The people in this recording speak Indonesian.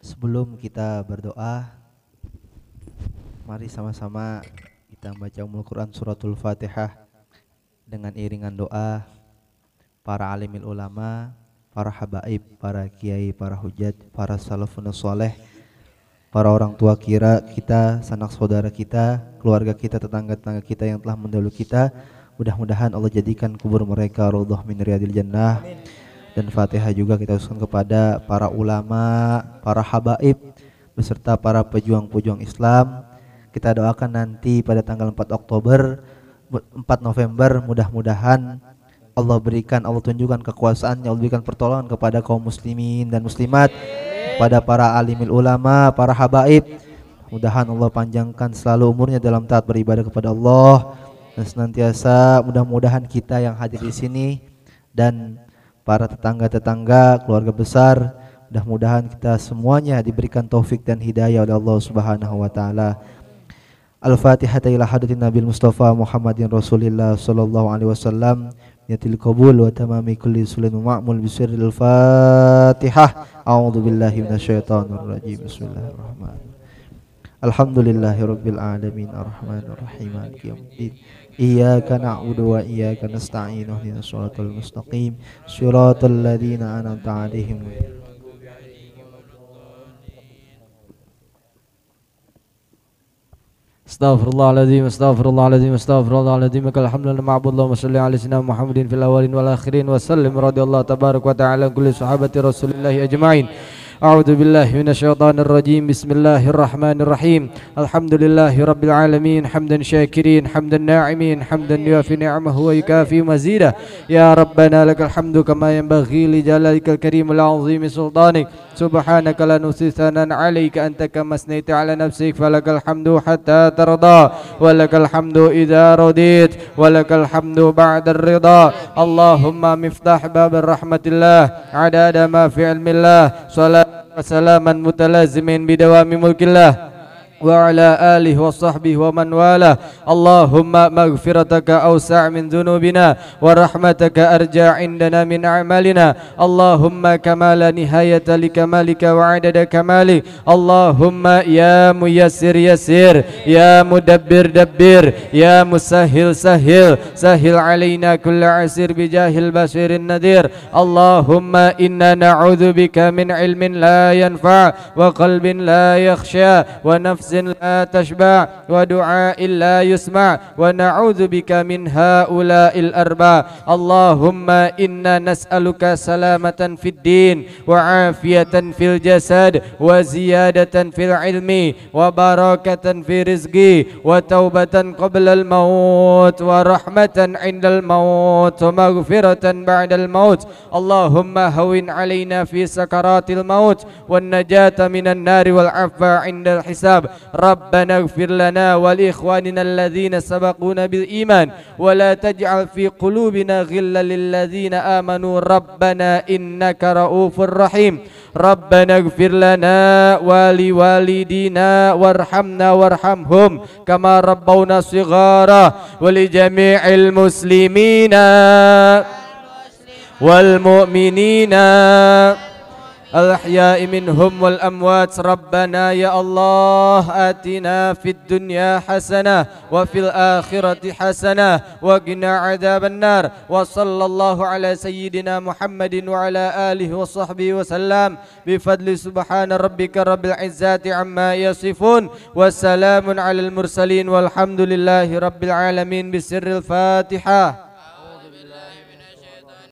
Sebelum kita berdoa, mari sama-sama kita baca Ummul Quran suratul Fatihah dengan iringan doa para alimil ulama, para habaib, para kiai, para hujat, para salafun saleh, para orang tua kita, sanak saudara kita, keluarga kita, tetangga-tetangga kita yang telah mendahului kita. Mudah-mudahan Allah jadikan kubur mereka raudhah min riyadil jannah. Dan Fatihah juga kita usulkan kepada para ulama, para habaib beserta para pejuang-pejuang Islam. Kita doakan nanti pada tanggal 4 November mudah-mudahan Allah tunjukkan kekuasaannya, Allah berikan pertolongan kepada kaum muslimin dan muslimat, kepada para alimil ulama, para habaib. Mudah-mudahan Allah panjangkan selalu umurnya dalam taat beribadah kepada Allah, dan senantiasa mudah-mudahan kita yang hadir di sini dan para tetangga-tetangga, keluarga besar, mudah-mudahan kita semuanya diberikan taufik dan hidayah oleh Allah Subhanahu wa taala. Al-Fatihah ila hadratin Nabil Mustafa Muhammadin Rasulillah sallallahu alaihi wasallam. Niyatil qabul wa tamami kulli sulin ma'mul bisirril Fatihah. A'udzu billahi minasyaitonir rajim. Bismillahirrahmanirrahim. Alhamdulillahirabbil alamin arrahmanir rahim maliki yaumiddin. Iyyaka na'budu wa iyyaka nasta'in ihdinas siratal mustaqim siratal ladzina an'amta 'alaihim. Astaghfirullahaladzim, astaghfirullahaladzim, astaghfirullahaladzim. Alhamdulillah ma'budullah wa salli ala sayyidina Muhammadin fil awwalin wal akhirin wa sallim radhiyallahu tabaraka wa ta'ala kulli sahabati rasulillahi ajma'in. A'udzu billahi minasyaitonir rajim. Bismillahirrahmanirrahim. Alhamdulillahi rabbil alamin, hamdan syakirin, hamdan na'imin, hamdan yuafi ni'amahu wa yukafi mazidah. Ya rabbana lakal hamdu kama yanbaghi li jalalikal karimil azimi sultanik. Subhanaka la nuhsi thanan 'alaika anta kama asnaita 'ala nafsik, falakal hamdu hatta tarda, walakal hamdu idza radit, walakal hamdu ba'da ar-ridha. Allahumma miftah babar rahmatillah, 'adada ma fi 'ilmillah, salaman mutalazimin bidawami mulkillah wa ala alihi wa sahbihi wa man wala. Allahumma maghfirataka awsa' min dhunubina wa rahmataka arja' indana min a'malina. Allahumma kamala nihayata li kamalika wa adada kamalik. Allahumma ya muyassir yassir, ya mudabbir dabbir, ya musahhil sahhil, sahhil alaina kulla asir bijahil basirin nadir. Allahumma inna na'udzubika min ilmin la yanfa' wa qalbin la yakhsha wa nafsin لا تشبع ودعاء لا يسمع ونعوذ بك من هؤلاء الأربع. اللهم إنا نسألك سلامة في الدين وعافية في الجسد وزيادة في العلم وبركة في رزقي وتوبة قبل الموت ورحمة عند الموت ومغفرة بعد الموت. اللهم هون علينا في سكرات الموت والنجاة من النار والعفو عند الحساب. ربنا اغفر لنا ولإخواننا الذين سبقونا بالإيمان ولا تجعل في قلوبنا غلا للذين آمنوا ربنا إنك رؤوف رحيم. ربنا اغفر لنا ولوالدينا وارحمنا وارحمهم كما ربونا صغارا ولجميع المسلمين والمؤمنين الأحياء منهم والأموات. ربنا يا الله آتنا في الدنيا حسنة وفي الآخرة حسنة وقنا عذاب النار. وصلى الله على سيدنا محمد وعلى آله وصحبه وسلم بفضل سبحان ربك رب العزة عما يصفون وسلام على المرسلين والحمد لله رب العالمين بسر الفاتحة.